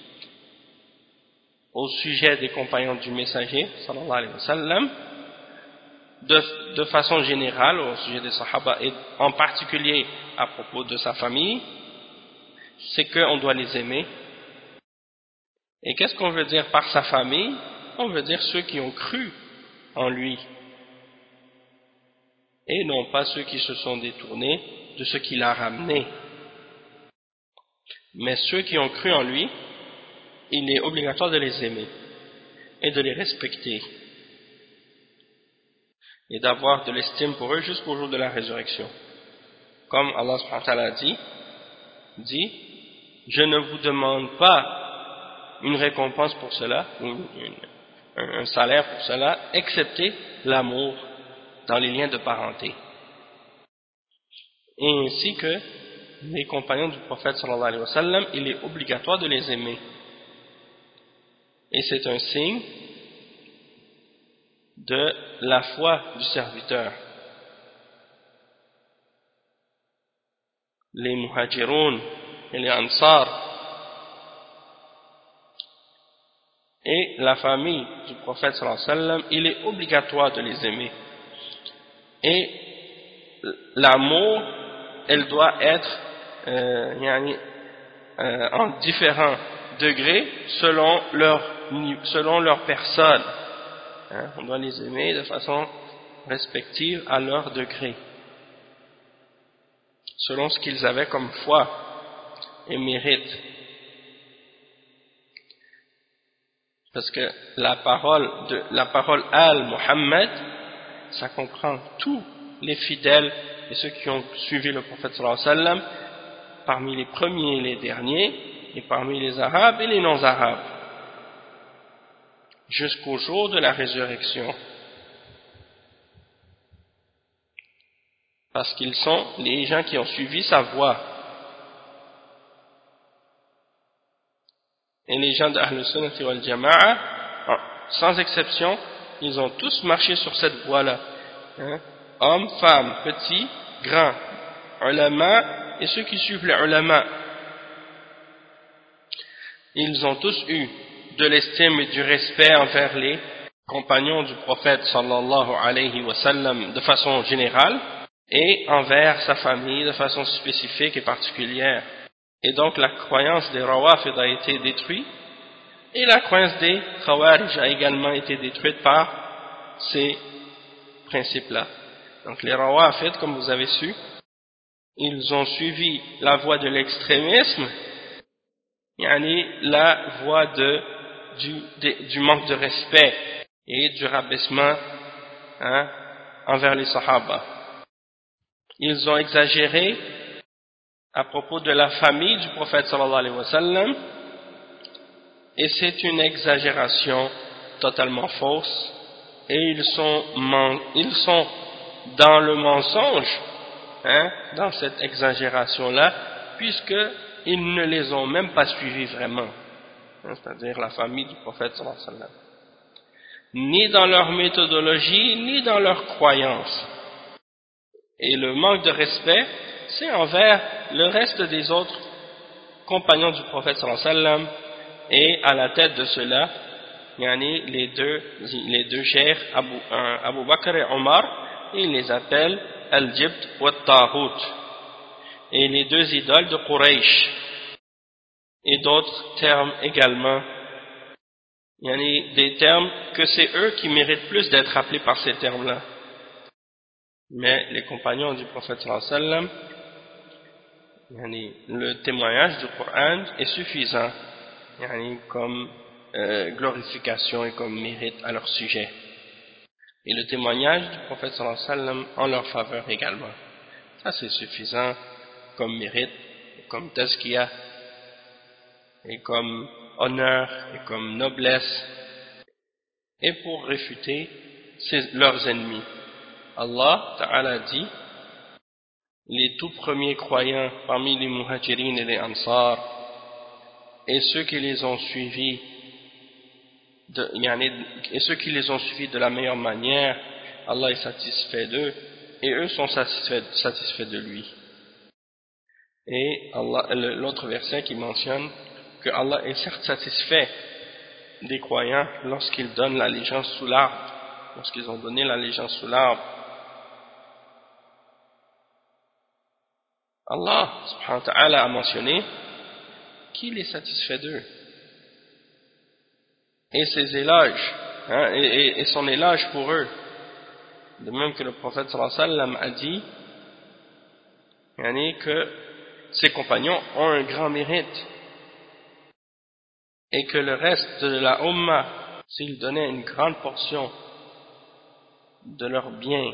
au sujet des compagnons du messager sallallahu alayhi wa sallam, de façon générale au sujet des Sahaba et en particulier à propos de sa famille, c'est qu'on doit les aimer. Et qu'est-ce qu'on veut dire par sa famille? On veut dire ceux qui ont cru en lui et non pas ceux qui se sont détournés de ce qu'il a ramené. Mais ceux qui ont cru en lui, il est obligatoire de les aimer et de les respecter et d'avoir de l'estime pour eux jusqu'au jour de la résurrection. Comme Allah subhanahu wa ta'ala dit, je ne vous demande pas une récompense pour cela, ou un salaire pour cela, excepté l'amour dans les liens de parenté. Et ainsi que les compagnons du prophète sallallahu alayhi wa sallam, il est obligatoire de les aimer. Et c'est un signe de la foi du serviteur. Les muhajiroun et les ansar et la famille du prophète sallallahu alayhi wa sallam, il est obligatoire de les aimer. Et l'amour, elle doit être en différents degrés selon leur personne. Hein, on doit les aimer de façon respective à leur degré, selon ce qu'ils avaient comme foi et mérite. Parce que la parole Al-Muhammad, ça comprend tous les fidèles et ceux qui ont suivi le prophète sallallahu alayhi wa sallam, parmi les premiers et les derniers, et parmi les arabes et les non-arabes, jusqu'au jour de la résurrection. Parce qu'ils sont les gens qui ont suivi sa voie. Et les gens d'Ahl Sunnah wal Jama'a, sans exception, ils ont tous marché sur cette voie-là. Hein? Hommes, femmes, petits, grands, ulama et ceux qui suivent les ulama. Ils ont tous eu de l'estime et du respect envers les compagnons du prophète sallallahu alayhi wa sallam de façon générale et envers sa famille de façon spécifique et particulière. Et donc la croyance des Rawafid a été détruite et la croyance des Khawarij a également été détruite par ces principes-là. Donc les Rawafid, comme vous avez su, ils ont suivi la voie de l'extrémisme, yani la voie du manque de respect et du rabaissement envers les Sahaba. Ils ont exagéré à propos de la famille du prophète sallallahu alayhi wa sallam, et c'est une exagération totalement fausse, et ils sont dans le mensonge, dans cette exagération-là, puisqu'ils ne les ont même pas suivis vraiment, c'est-à-dire la famille du prophète sallallahu alayhi wa sallam, ni dans leur méthodologie, ni dans leurs croyances. Et le manque de respect, c'est envers le reste des autres compagnons du prophète sallallahu alayhi wa sallam, et à la tête de cela, yani les deux cheikhs Abu Bakr et Omar, et ils les appellent Al-Jibt wa Tahout, et les deux idoles de Quraysh, et d'autres termes également, yani des termes que c'est eux qui méritent plus d'être appelés par ces termes-là. Mais les compagnons du prophète sallallahu alayhi wa sallam, yani le témoignage du Coran est suffisant, yani comme glorification et comme mérite à leur sujet. Et le témoignage du prophète sallallahu alayhi wa sallam en leur faveur également. Ça c'est suffisant comme mérite, comme tazkiya, et comme honneur, et comme noblesse, et pour réfuter leurs ennemis. Allah Ta'ala dit, les tout premiers croyants parmi les muhajirin et les ansar, et ceux qui les ont suivis de la meilleure manière, Allah est satisfait d'eux et eux sont satisfaits de lui. Et l'autre verset qui mentionne que Allah est certes satisfait des croyants lorsqu'ils donnent l'allégeance sous l'arbre, lorsqu'ils ont donné l'allégeance sous l'arbre. Allah subhanahu wa ta'ala a mentionné qu'il est satisfait d'eux. Et ses éloges, et son éloge pour eux. De même que le prophète sallallahu alayhi wa sallam a dit que ses compagnons ont un grand mérite. Et que le reste de la Ummah, s'ils donnaient une grande portion de leurs biens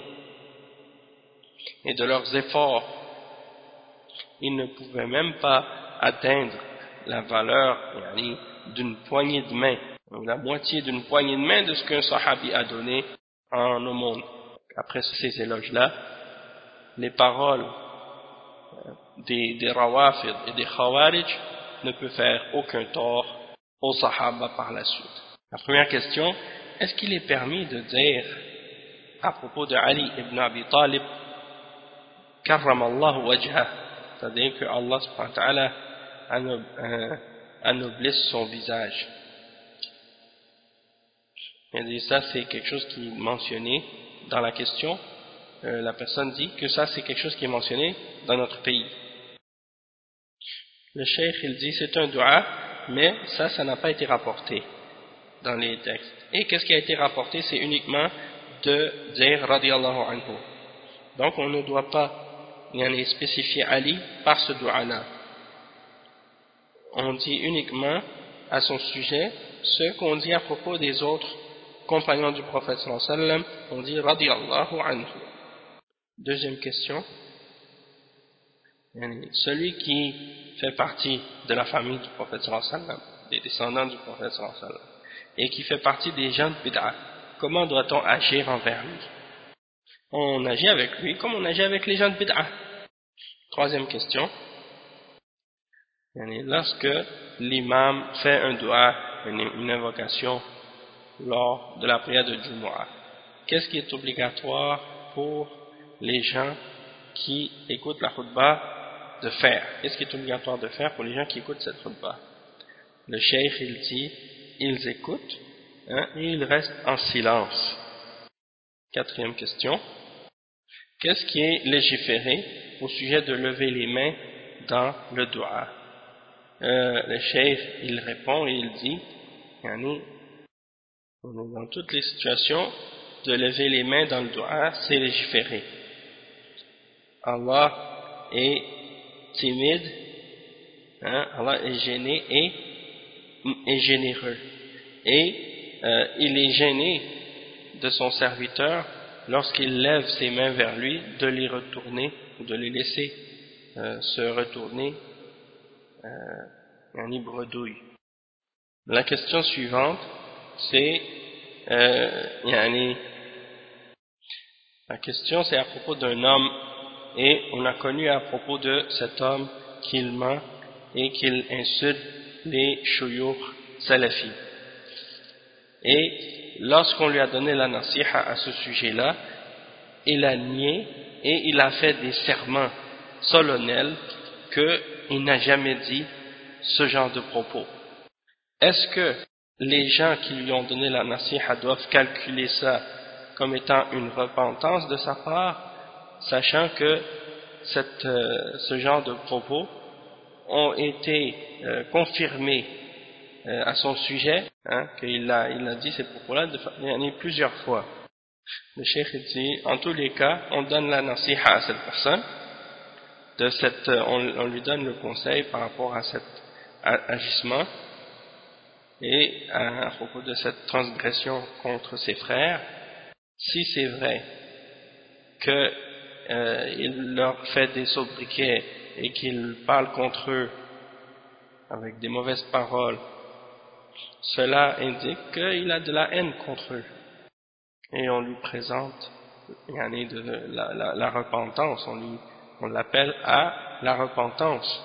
et de leurs efforts, ils ne pouvaient même pas atteindre la valeur d'une poignée de main, ou la moitié d'une poignée de main de ce qu'un sahabi a donné en aumône. Après ces éloges-là, les paroles des Rawafid et des Khawarij ne peuvent faire aucun tort aux Sahaba par la suite. La première question, est-ce qu'il est permis de dire à propos de Ali ibn Abi Talib karramallahu wajhah, c'est-à-dire que Allah subhanahu wa ta'ala anoblisse son visage? Et ça c'est quelque chose qui est mentionné dans la question. La personne dit que ça c'est quelque chose qui est mentionné dans notre pays. Le cheikh il dit c'est un dua, mais ça n'a pas été rapporté dans les textes. Et qu'est-ce qui a été rapporté? C'est uniquement de dire radiyallahu anhu. Donc on ne doit pas spécifier Ali par ce dua-là. On dit uniquement à son sujet ce qu'on dit à propos des autres compagnons du prophète sallallahu alayhi wa sallam, on dit radiyallahu anhu. Deuxième question. Celui qui fait partie de la famille du prophète sallallahu alayhi wa sallam, des descendants du prophète sallallahu alayhi wa sallam, et qui fait partie des gens de bid'a, comment doit-on agir envers lui? On agit avec lui comme on agit avec les gens de bid'a. Troisième question. Lorsque l'imam fait un dua, une invocation lors de la prière de Jumu'ah, qu'est-ce qui est obligatoire pour les gens qui écoutent la khutbah de faire? Qu'est-ce qui est obligatoire de faire pour les gens qui écoutent cette khutbah? Le cheikh il dit, ils écoutent et ils restent en silence. Quatrième question. Qu'est-ce qui est légiféré au sujet de lever les mains dans le dua? Le cheikh il répond et il dit, dans toutes les situations, de lever les mains dans le dua, c'est légiféré. Allah est timide, Allah est gêné et généreux. Et il est gêné de son serviteur lorsqu'il lève ses mains vers lui, de les retourner, ou de les laisser se retourner en bredouille. La question suivante, c'est la question c'est à propos d'un homme, et on a connu à propos de cet homme qu'il ment et qu'il insulte les shuyukh salafis. Et lorsqu'on lui a donné la nasiha à ce sujet-là, il a nié et il a fait des serments solennels qu'il n'a jamais dit ce genre de propos. Est-ce que les gens qui lui ont donné la nasiha doivent calculer ça comme étant une repentance de sa part, sachant que ce genre de propos ont été confirmés à son sujet, qu'il a dit ces propos-là plusieurs fois. Le cheikh dit, en tous les cas, on donne la nasiha à cette personne, on lui donne le conseil par rapport à cet agissement et à propos de cette transgression contre ses frères. Si c'est vrai qu'il leur fait des sobriquets et qu'il parle contre eux avec des mauvaises paroles, cela indique qu'il a de la haine contre eux. Et on lui présente la repentance, on l'appelle à la repentance.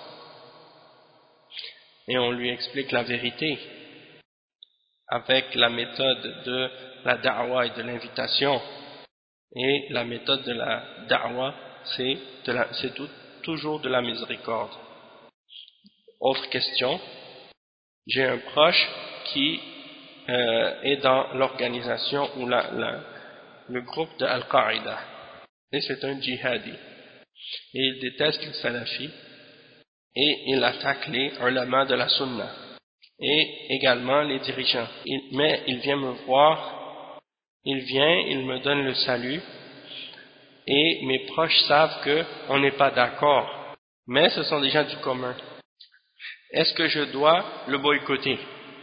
Et on lui explique la vérité avec la méthode de la da'wa et de l'invitation. Et la méthode de la da'wa, c'est toujours de la miséricorde. Autre question. J'ai un proche qui est dans l'organisation ou le groupe de Al-Qaïda. Et c'est un djihadi. Et il déteste les salafis. Et il attaque les ulama de la sunna. Et également les dirigeants. Mais il vient me voir, il me donne le salut. Et mes proches savent qu'on n'est pas d'accord. Mais ce sont des gens du commun. Est-ce que je dois le boycotter?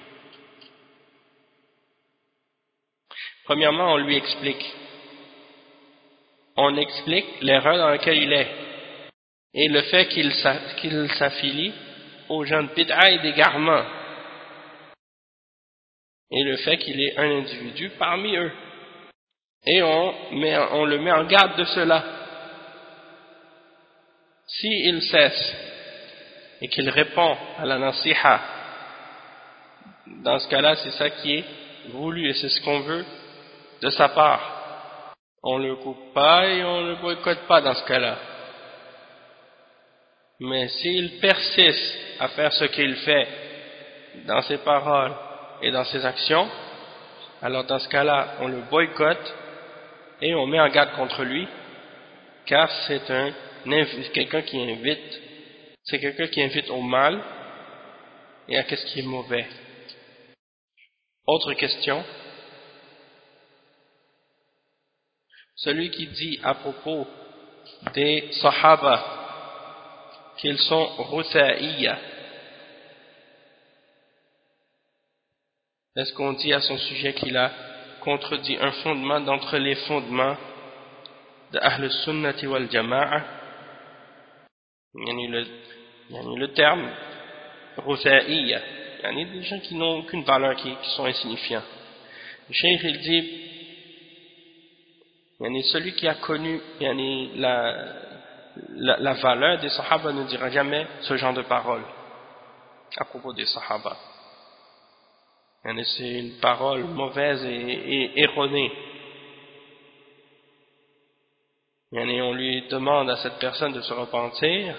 Premièrement, on lui explique. On explique l'erreur dans laquelle il est. Et le fait qu'il s'affilie aux gens de bid'a et d'égarement. Et le fait qu'il est un individu parmi eux. Et on le met en garde de cela. S'il cesse et qu'il répond à la nasiha, dans ce cas-là, c'est ça qui est voulu et c'est ce qu'on veut de sa part. On ne le coupe pas et on ne le boycotte pas dans ce cas-là. Mais s'il persiste à faire ce qu'il fait dans ses paroles et dans ses actions, alors dans ce cas-là, on le boycotte et on met en garde contre lui, car c'est quelqu'un qui invite au mal et à ce qui est mauvais. Autre question. Celui qui dit à propos des sahaba qu'ils sont rutha'iyya, Est-ce qu'on dit à son sujet qu'il a contredit un fondement d'entre les fondements de Ahl Sunnati wal Jama'a? Le terme Rufa'iyya, des gens qui n'ont aucune valeur, qui sont insignifiants. Le cheikh il dit, celui qui a connu la valeur des Sahaba ne dira jamais ce genre de paroles à propos des Sahaba. C'est une parole mauvaise et erronée. On lui demande à cette personne de se repentir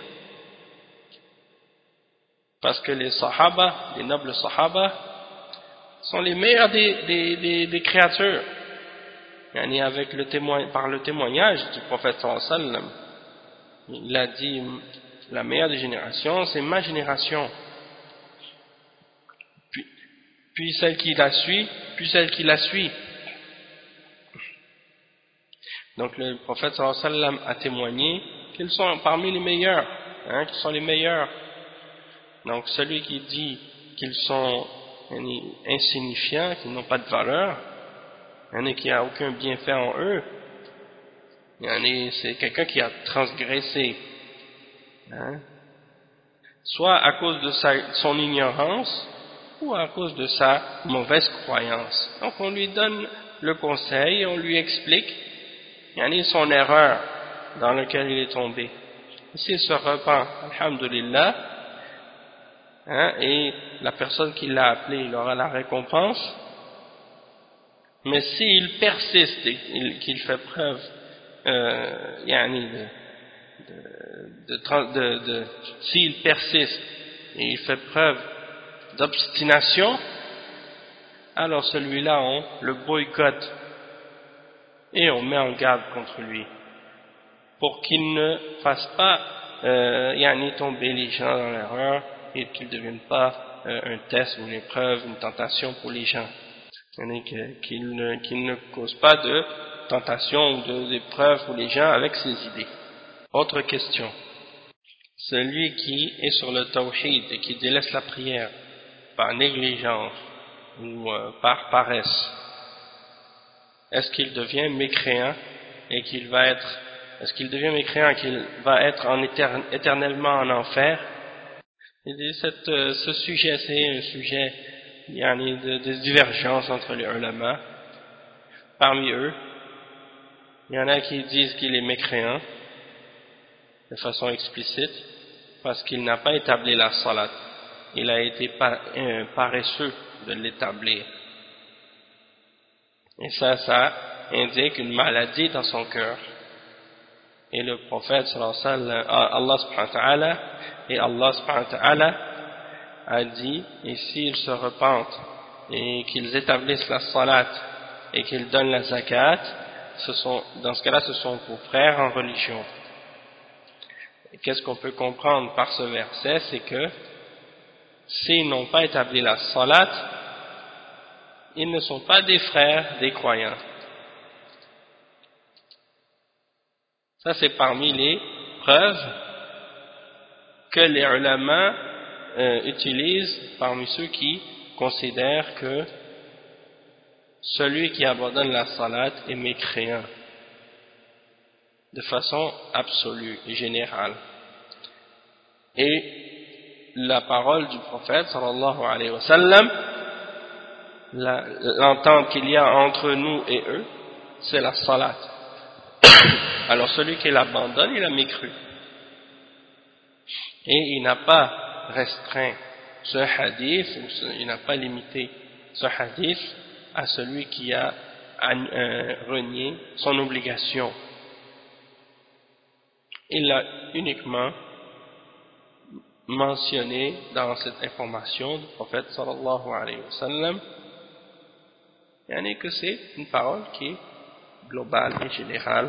parce que les Sahaba, les nobles Sahaba, sont les meilleurs des créatures. Avec par le témoignage du prophète sallallahu alayhi wa sallam, il a dit la meilleure des générations, c'est ma génération. Puis celle qui la suit, puis celle qui la suit. Donc le prophète sallallahu alayhi wa sallam a témoigné qu'ils sont parmi les meilleurs, qu'ils sont les meilleurs. Donc celui qui dit qu'ils sont insignifiants, qu'ils n'ont pas de valeur, qui n'a aucun bienfait en eux, c'est quelqu'un qui a transgressé, soit à cause de son ignorance ou à cause de sa mauvaise croyance. Donc on lui donne le conseil, on lui explique son erreur dans laquelle il est tombé. S'il se repent, alhamdulillah, et la personne qui l'a appelé, il aura la récompense. Mais s'il persiste et qu'il fait preuve s'il persiste et il fait preuve d'obstination, alors celui-là on le boycotte et on met en garde contre lui pour qu'il ne fasse pas tomber les gens dans l'erreur et qu'il ne devienne pas un test ou une épreuve, une tentation pour les gens. Qu'il ne cause pas de tentation ou d'épreuve pour les gens avec ses idées. Autre question. Celui qui est sur le tawhid et qui délaisse la prière par négligence ou par paresse, est-ce qu'il devient mécréant et qu'il va être éternellement en enfer? Ce sujet, c'est un sujet de divergence entre les ulama. Parmi eux, il y en a qui disent qu'il est mécréant de façon explicite parce qu'il n'a pas établi la salat. Il a été paresseux de l'établir. Et ça indique une maladie dans son cœur. Et le prophète sallallahu alayhi wa sallam, Allah subhanahu wa ta'ala a dit, et s'ils se repentent et qu'ils établissent la salat et qu'ils donnent la zakat, dans ce cas-là, ce sont vos frères en religion. Et qu'est-ce qu'on peut comprendre par ce verset? C'est que s'ils n'ont pas établi la salat, ils ne sont pas des frères des croyants. Ça, c'est parmi les preuves que les ulama utilisent parmi ceux qui considèrent que celui qui abandonne la salat est mécréant de façon absolue et générale. Et la parole du prophète sallallahu alayhi wa sallam, l'entente qu'il y a entre nous et eux, c'est la salat. Alors celui qui l'abandonne, il a mécru. Et il n'a pas restreint ce hadith, il n'a pas limité ce hadith à celui qui a renié son obligation. Il l'a uniquement mentionné dans cette information du prophète sallallahu alayhi wa sallam, que c'est une parole qui est globale et générale.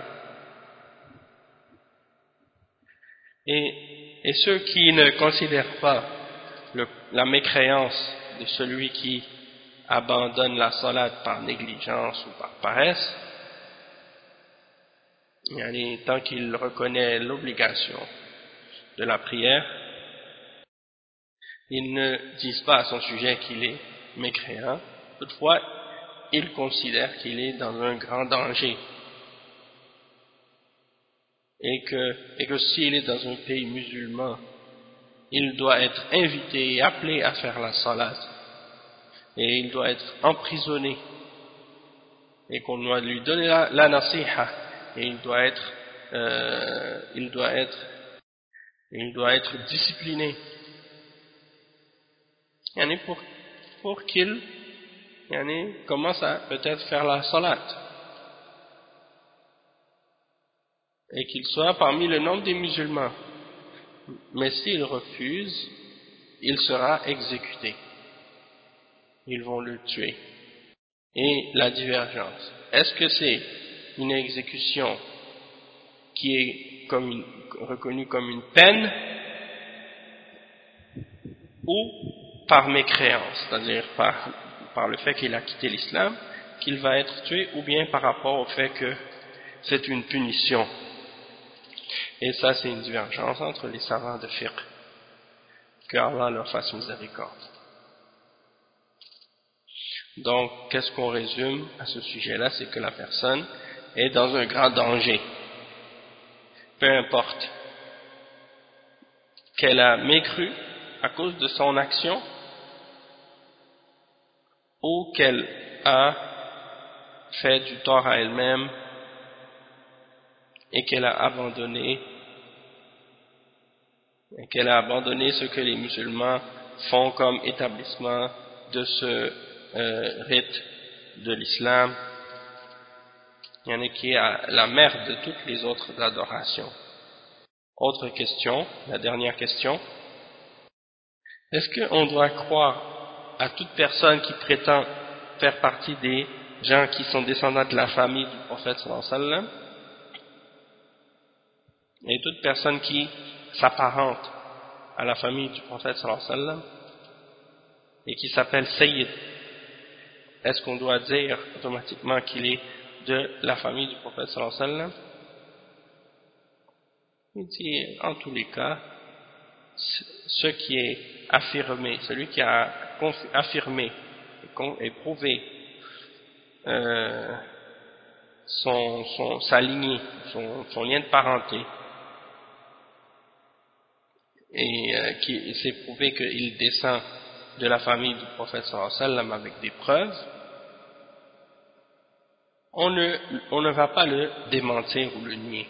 Et ceux qui ne considèrent pas la mécréance de celui qui abandonne la salat par négligence ou par paresse, tant qu'il reconnaît l'obligation de la prière, ils ne disent pas à son sujet qu'il est mécréant, Toutefois, il considère qu'il est dans un grand danger et que s'il est dans un pays musulman, il doit être invité et appelé à faire la salat et il doit être emprisonné et qu'on doit lui donner la nasiha et il doit être discipliné pour qu'il commence à peut-être faire la salat et qu'il soit parmi le nombre des musulmans. Mais s'il refuse, il sera exécuté. Ils vont le tuer. Et la divergence. Est-ce que c'est une exécution qui est reconnue comme une peine ou par mécréance, c'est-à-dire par le fait qu'il a quitté l'islam, qu'il va être tué, ou bien par rapport au fait que c'est une punition? Et ça, c'est une divergence entre les savants de fiqh. Que Allah leur fasse miséricorde. Donc, qu'est-ce qu'on résume à ce sujet-là? C'est que la personne est dans un grand danger. Peu importe qu'elle a mécru à cause de son action ou qu'elle a fait du tort à elle-même et qu'elle a abandonné ce que les musulmans font comme établissement de ce rite de l'islam, qui est la mère de toutes les autres adorations. Autre question, la dernière question. Est-ce qu'on doit croire à toute personne qui prétend faire partie des gens qui sont descendants de la famille du prophète sallallahu alayhi wa sallam, et toute personne qui s'apparente à la famille du prophète sallallahu alayhi wa sallam et qui s'appelle Sayyid? Est-ce qu'on doit dire automatiquement qu'il est de la famille du prophète sallallahu alayhi wa sallam? Il dit, en tous les cas, ce qui est affirmé, celui qui a affirmé et prouvé sa lignée, son lien de parenté, et qui s'est prouvé qu'il descend de la famille du prophète sallallahu alayhi wa sallam avec des preuves, on ne va pas le démentir ou le nier.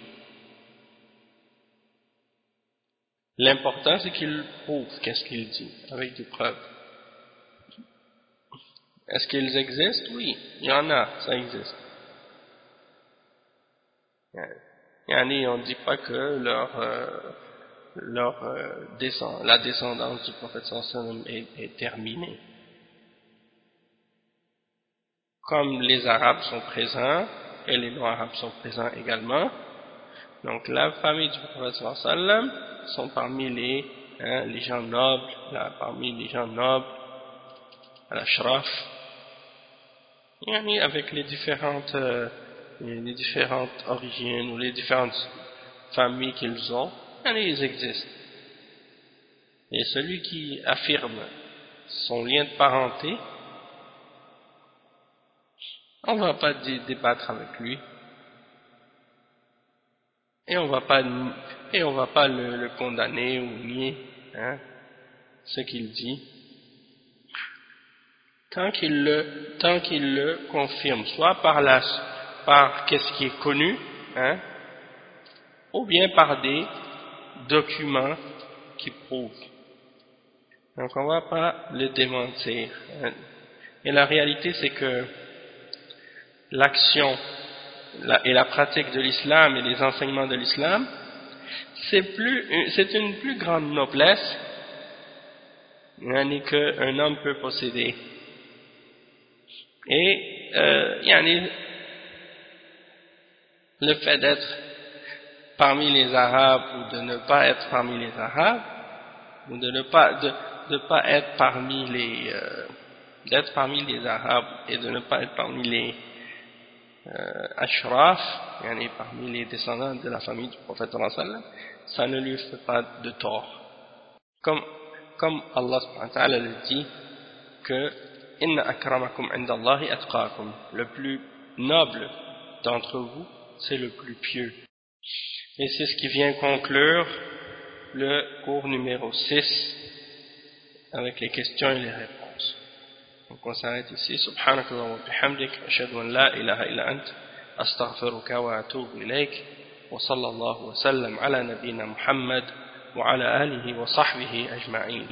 L'important, c'est qu'il prouve qu'est-ce qu'il dit, avec des preuves. Est-ce qu'ils existent? Oui, il y en a, ça existe. On ne dit pas que la descendance du prophète sallallahu alayhi wa sallam est terminée. Comme les Arabes sont présents, et les non-Arabes sont présents également, donc la famille du prophète sallallahu alayhi wa sallam sont parmi les gens nobles, al-ashraf, avec les différentes origines ou les différentes familles qu'ils ont, ils existent. Et celui qui affirme son lien de parenté, on ne va pas débattre avec lui et on va pas le condamner ou nier ce qu'il dit tant qu'il le confirme, soit par qu'est-ce qui est connu, ou bien par des documents qui prouvent. Donc on ne va pas le démentir. Et la réalité, c'est que l'action et la pratique de l'islam et les enseignements de l'islam, c'est une plus grande noblesse qu'un homme peut posséder. Et le fait d'être parmi les Arabes ou de ne pas être parmi les Arabes, ou de ne pas être parmi d'être parmi les Arabes et de ne pas être parmi les Ashraf, parmi les descendants de la famille du prophète sallallahu alayhi wa sallam, ça ne lui fait pas de tort. Comme Allah subhanahu wa ta'ala le dit, que Inna akramakum indallahi atqakum. Le plus noble d'entre vous, c'est le plus pieux. Et c'est ce qui vient conclure le cours numéro 6 avec les questions et les réponses. Donc on s'arrête ici. Subhanakallah wa bihamdik, ashhadu an la ilaha illa ant, astaghfiruka wa atubu ilayk, wa sallallahu wa sallam ala nabiyyina Muhammad wa ala alihi wa sahbihi ajma'in.